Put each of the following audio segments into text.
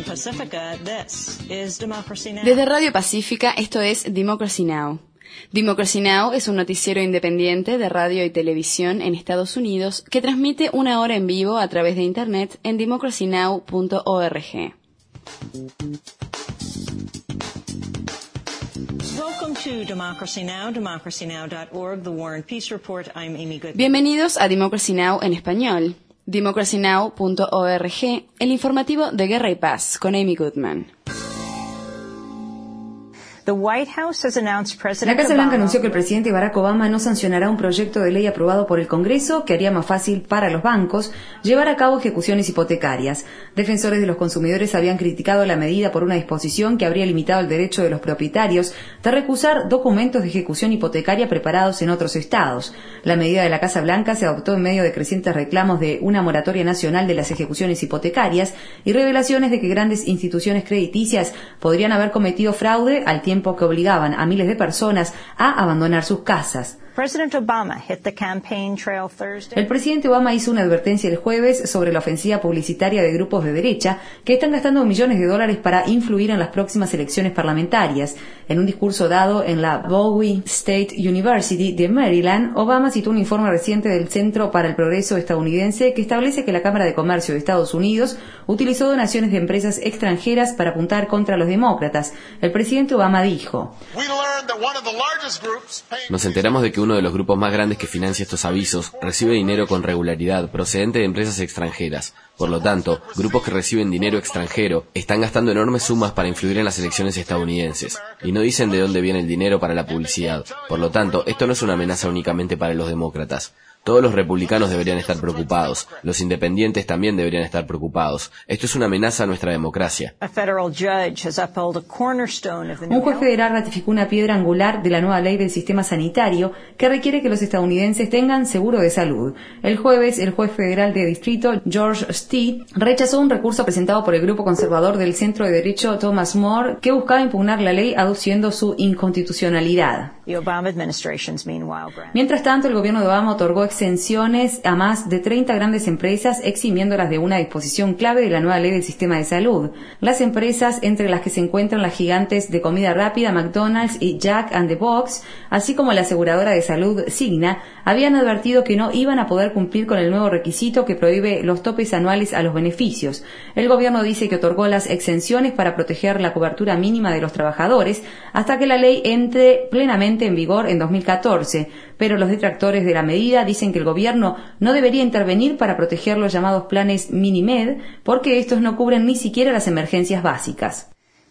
Desde Radio Pacífica, esto es Democracy Now! Democracy Now! Es un noticiero independiente de radio y televisión en Estados Unidos que transmite una hora en vivo a través de Internet en democracynow.org. Bienvenidos a Democracy Now! En español. democracynow.org, el informativo de Guerra y Paz, con Amy Goodman. La Casa Blanca anunció que el presidente Barack Obama no sancionará un proyecto de ley aprobado por el Congreso que haría más fácil para los bancos llevar a cabo ejecuciones hipotecarias. Defensores de los consumidores habían criticado la medida por una disposición que habría limitado el derecho de los propietarios de recusar documentos de ejecución hipotecaria preparados en otros estados. La medida de la Casa Blanca se adoptó en medio de crecientes reclamos de una moratoria nacional de las ejecuciones hipotecarias y revelaciones de que grandes instituciones crediticias podrían haber cometido fraude al tiempo que obligaban a miles de personas a abandonar sus casas. El presidente Obama hizo una advertencia el jueves sobre la ofensiva publicitaria de grupos de derecha que están gastando millones de dólares para influir en las próximas elecciones parlamentarias. En un discurso dado en la Bowie State University de Maryland, Obama citó un informe reciente del Centro para el Progreso estadounidense que establece que la Cámara de Comercio de Estados Unidos utilizó donaciones de empresas extranjeras para apuntar contra los demócratas. El presidente Obama dijo: Nos enteramos de que uno de los grupos más grandes que financia estos avisos recibe dinero con regularidad procedente de empresas extranjeras. Por lo tanto, grupos que reciben dinero extranjero están gastando enormes sumas para influir en las elecciones estadounidenses, y no dicen de dónde viene el dinero para la publicidad. Por lo tanto, esto no es una amenaza únicamente para los demócratas. Todos los republicanos deberían estar preocupados. Los independientes también deberían estar preocupados. Esto es una amenaza a nuestra democracia. Un juez federal ratificó una piedra angular de la nueva ley del sistema sanitario que requiere que los estadounidenses tengan seguro de salud. El jueves, el juez federal de distrito, George Steed, rechazó un recurso presentado por el grupo conservador del Centro de Derecho Thomas More que buscaba impugnar la ley aduciendo su inconstitucionalidad. Mientras tanto, el gobierno de Obama otorgó exenciones a más de 30 grandes empresas, eximiéndolas de una disposición clave de la nueva ley del sistema de salud. Las empresas, entre las que se encuentran las gigantes de comida rápida McDonald's y Jack and the Box, así como la aseguradora de salud Cigna, habían advertido que no iban a poder cumplir con el nuevo requisito que prohíbe los topes anuales a los beneficios. El gobierno dice que otorgó las exenciones para proteger la cobertura mínima de los trabajadores hasta que la ley entre plenamente en vigor en 2014, pero los detractores de la medida dicen que el gobierno no debería intervenir para proteger los llamados planes Mini-Med porque estos no cubren ni siquiera las emergencias básicas.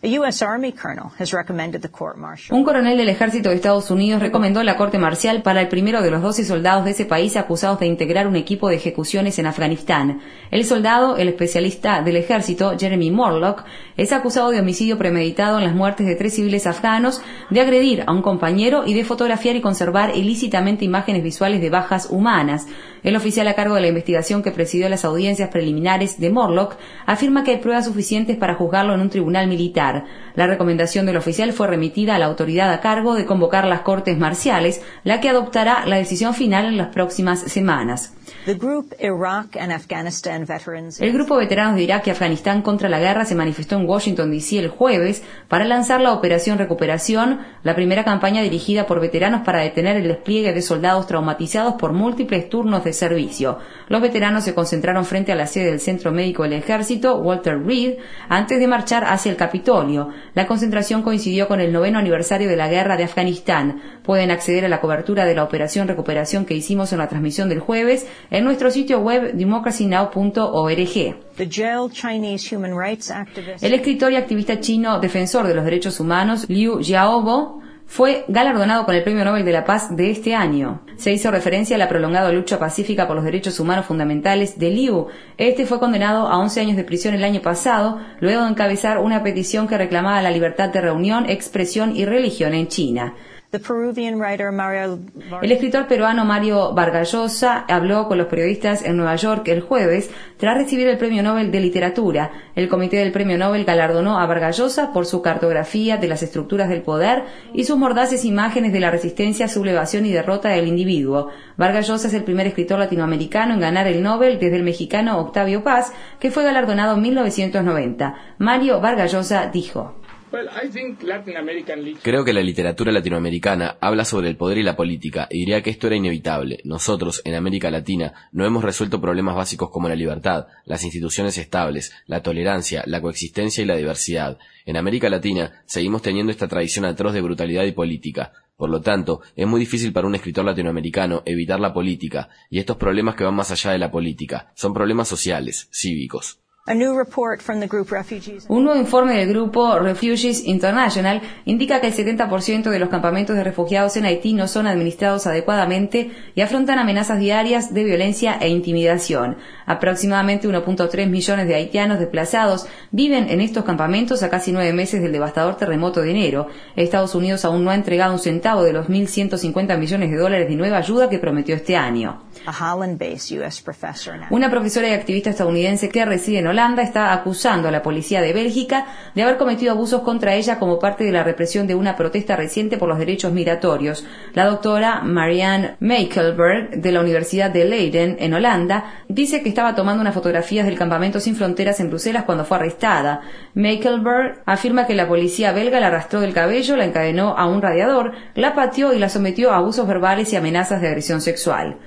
Un coronel del ejército de Estados Unidos recomendó la corte marcial para el primero de los 12 soldados de ese país acusados de integrar un equipo de ejecuciones en Afganistán. El soldado, el especialista del ejército, Jeremy Morlock, es acusado de homicidio premeditado en las muertes de 3 civiles afganos, de agredir a un compañero y de fotografiar y conservar ilícitamente imágenes visuales de bajas humanas. El oficial a cargo de la investigación que presidió las audiencias preliminares de Morlock afirma que hay pruebas suficientes para juzgarlo en un tribunal militar. La recomendación del oficial fue remitida a la autoridad a cargo de convocar las cortes marciales, la que adoptará la decisión final en las próximas semanas. El grupo Veteranos de Irak y Afganistán contra la Guerra se manifestó en Washington, D.C. el jueves para lanzar la Operación Recuperación, la primera campaña dirigida por veteranos para detener el despliegue de soldados traumatizados por múltiples turnos de servicio. Los veteranos se concentraron frente a la sede del Centro Médico del Ejército, Walter Reed, antes de marchar hacia el Capitolio. La concentración coincidió con el 9º aniversario de la Guerra de Afganistán. Pueden acceder a la cobertura de la Operación Recuperación que hicimos en la transmisión del jueves en nuestro sitio web democracynow.org. El escritor y activista chino defensor de los derechos humanos, Liu Xiaobo, fue galardonado con el Premio Nobel de la Paz de este año. Se hizo referencia a la prolongada lucha pacífica por los derechos humanos fundamentales de Liu. Este fue condenado a 11 años de prisión el año pasado, luego de encabezar una petición que reclamaba la libertad de reunión, expresión y religión en China. El escritor peruano Mario Vargas Llosa habló con los periodistas en Nueva York el jueves tras recibir el Premio Nobel de Literatura. El Comité del Premio Nobel galardonó a Vargas Llosa por su cartografía de las estructuras del poder y sus mordaces imágenes de la resistencia, sublevación y derrota del individuo. Vargas Llosa es el primer escritor latinoamericano en ganar el Nobel desde el mexicano Octavio Paz, que fue galardonado en 1990. Mario Vargas Llosa dijo: Creo que la literatura latinoamericana habla sobre el poder y la política, y diría que esto era inevitable. Nosotros, en América Latina, no hemos resuelto problemas básicos como la libertad, las instituciones estables, la tolerancia, la coexistencia y la diversidad. En América Latina, seguimos teniendo esta tradición atroz de brutalidad y política. Por lo tanto, es muy difícil para un escritor latinoamericano evitar la política, y estos problemas que van más allá de la política. Son problemas sociales, cívicos. Un nuevo informe del grupo Refugees International indica que el 70% de los campamentos de refugiados en Haití no son administrados adecuadamente y afrontan amenazas diarias de violencia e intimidación. Aproximadamente 1.3 millones de haitianos desplazados viven en estos campamentos a casi 9 meses del devastador terremoto de enero. Estados Unidos aún no ha entregado un centavo de los $1.150 millones de nueva ayuda que prometió este año. Una profesora y activista estadounidense que reside en Holanda está acusando a la policía de Bélgica de haber cometido abusos contra ella como parte de la represión de una protesta reciente por los derechos migratorios. La doctora Marianne Mekelberg, de la Universidad de Leiden, en Holanda, dice que estaba tomando unas fotografías del campamento Sin Fronteras en Bruselas cuando fue arrestada. Mekelberg afirma que la policía belga la arrastró del cabello, la encadenó a un radiador, la pateó y la sometió a abusos verbales y amenazas de agresión sexual.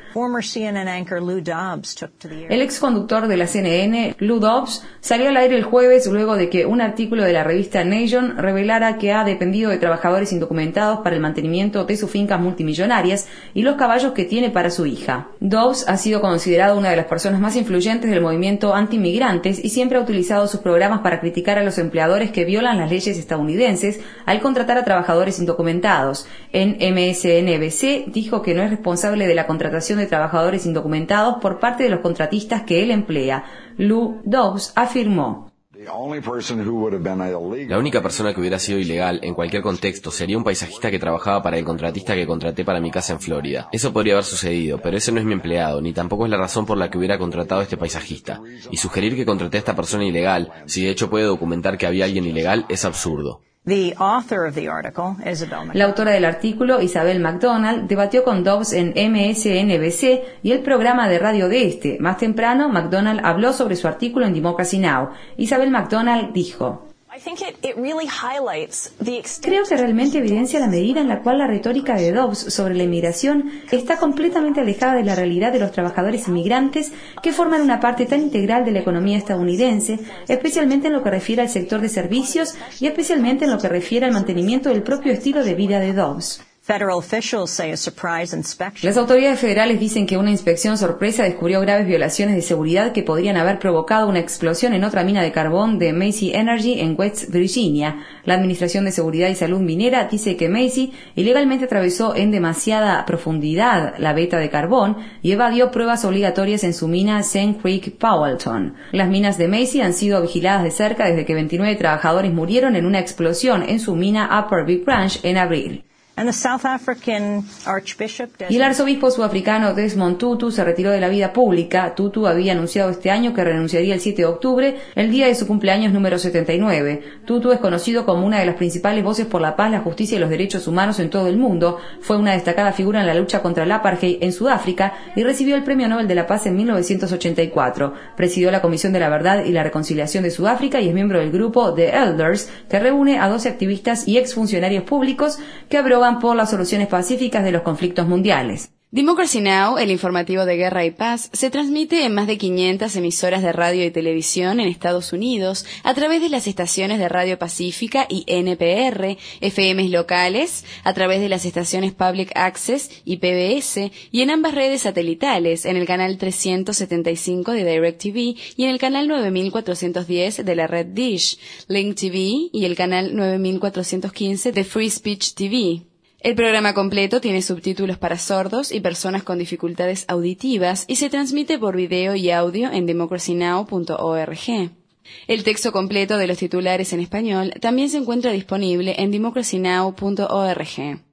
El ex conductor de la CNN, Lou Dobbs, salió al aire el jueves luego de que un artículo de la revista Nation revelara que ha dependido de trabajadores indocumentados para el mantenimiento de sus fincas multimillonarias y los caballos que tiene para su hija. Dobbs ha sido considerado una de las personas más influyentes del movimiento anti-inmigrantes y siempre ha utilizado sus programas para criticar a los empleadores que violan las leyes estadounidenses al contratar a trabajadores indocumentados. En MSNBC dijo que no es responsable de la contratación de trabajadores indocumentados por parte de los contratistas que él emplea. Lou Dobbs afirmó: La única persona que hubiera sido ilegal en cualquier contexto sería un paisajista que trabajaba para el contratista que contraté para mi casa en Florida. Eso podría haber sucedido, pero ese no es mi empleado, ni tampoco es la razón por la que hubiera contratado a este paisajista. Y sugerir que contraté a esta persona ilegal, si de hecho puede documentar que había alguien ilegal, es absurdo. La autora del artículo, Isabel McDonald, debatió con Dobbs en MSNBC y el programa de radio de este. Más temprano, McDonald habló sobre su artículo en Democracy Now! Isabel McDonald dijo: Creo que realmente evidencia la medida en la cual la retórica de Dobbs sobre la inmigración está completamente alejada de la realidad de los trabajadores inmigrantes que forman una parte tan integral de la economía estadounidense, especialmente en lo que refiere al sector de servicios y especialmente en lo que refiere al mantenimiento del propio estilo de vida de Dobbs. Las autoridades federales dicen que una inspección sorpresa descubrió graves violaciones de seguridad que podrían haber provocado una explosión en otra mina de carbón de Macy Energy en West Virginia. La Administración de Seguridad y Salud Minera dice que Macy ilegalmente atravesó en demasiada profundidad la veta de carbón y evadió pruebas obligatorias en su mina Sand Creek Powellton. Las minas de Macy han sido vigiladas de cerca desde que 29 trabajadores murieron en una explosión en su mina Upper Big Branch en abril. Y el arzobispo sudafricano Desmond Tutu se retiró de la vida pública. Tutu había anunciado este año que renunciaría el 7 de octubre, el día de su cumpleaños número 79. Tutu es conocido como una de las principales voces por la paz, la justicia y los derechos humanos en todo el mundo. Fue una destacada figura en la lucha contra el apartheid en Sudáfrica y recibió el Premio Nobel de la Paz en 1984. Presidió la Comisión de la Verdad y la Reconciliación de Sudáfrica y es miembro del grupo The Elders, que reúne a 12 activistas y exfuncionarios públicos que abrogan por las soluciones pacíficas de los conflictos mundiales. Democracy Now!, el informativo de guerra y paz, se transmite en más de 500 emisoras de radio y televisión en Estados Unidos a través de las estaciones de Radio Pacífica y NPR, FMs locales, a través de las estaciones Public Access y PBS, y en ambas redes satelitales, en el canal 375 de DirecTV y en el canal 9410 de la red Dish, Link TV y el canal 9415 de Free Speech TV. El programa completo tiene subtítulos para sordos y personas con dificultades auditivas y se transmite por video y audio en democracynow.org. El texto completo de los titulares en español también se encuentra disponible en democracynow.org.